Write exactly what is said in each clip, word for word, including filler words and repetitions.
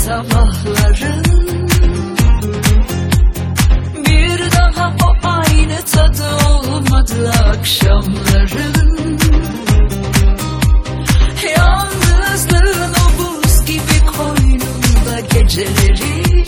sabahların, bir daha o aynı tadı olmadı akşamların. Yalnızlığın o buz gibi koynumda geceleri,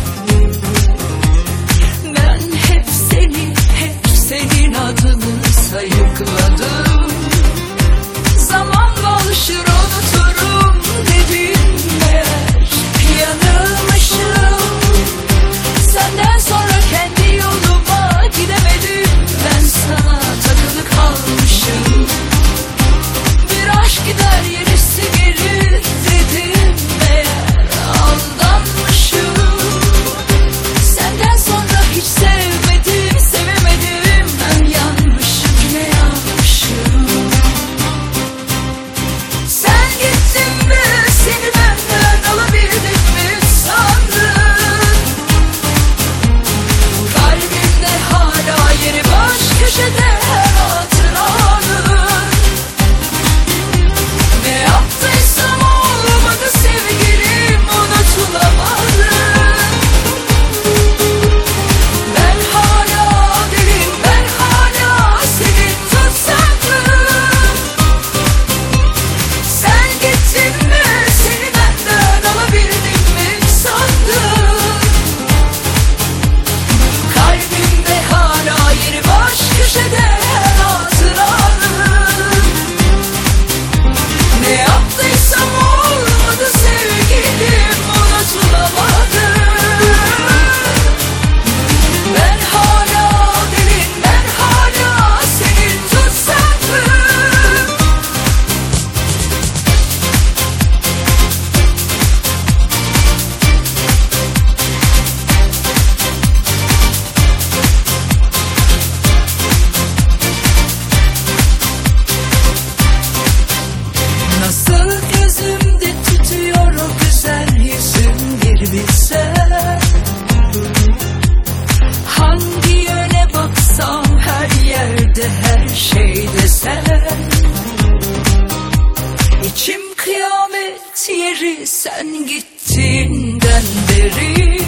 ben hep seni, hep senin adını sayıkladım. Zamanla alışır unuturum dedim meğer, yanılmışım. Senden sonra kendi yoluma gidemedim, ben sana takılı kalmışım. Bir aşk gider yenisi gelir dedim meğer, aldanmışım. Senden sonra hiç sevmedim, sevemedim, ben yanmışım, ne yanmışım. Sen gittin mi, seni benden alabildim mi sandın? Kalbimde hala yeri baş köşede her hatıranın. Ne yaptıysam olmadı sevgilim, unutulamadı. Ben hala deliyim, ben hala senin tutsaklım. Sen gittin mi, seni benden alabildim mi sandın? Kalbimde hala yeri baş köşede her hatıranın. Ne yaptıysam olmadı sevgilim, unutulamadı. Ben hala deliyim, ben hala senin tutsaklım. Nasıl gözümde tutuyor o güzel yüzün bir bilsen. Hangi yöne baksam her yerde her şeyde sen. İçim kıyamet yeri sen gittiğinden beri.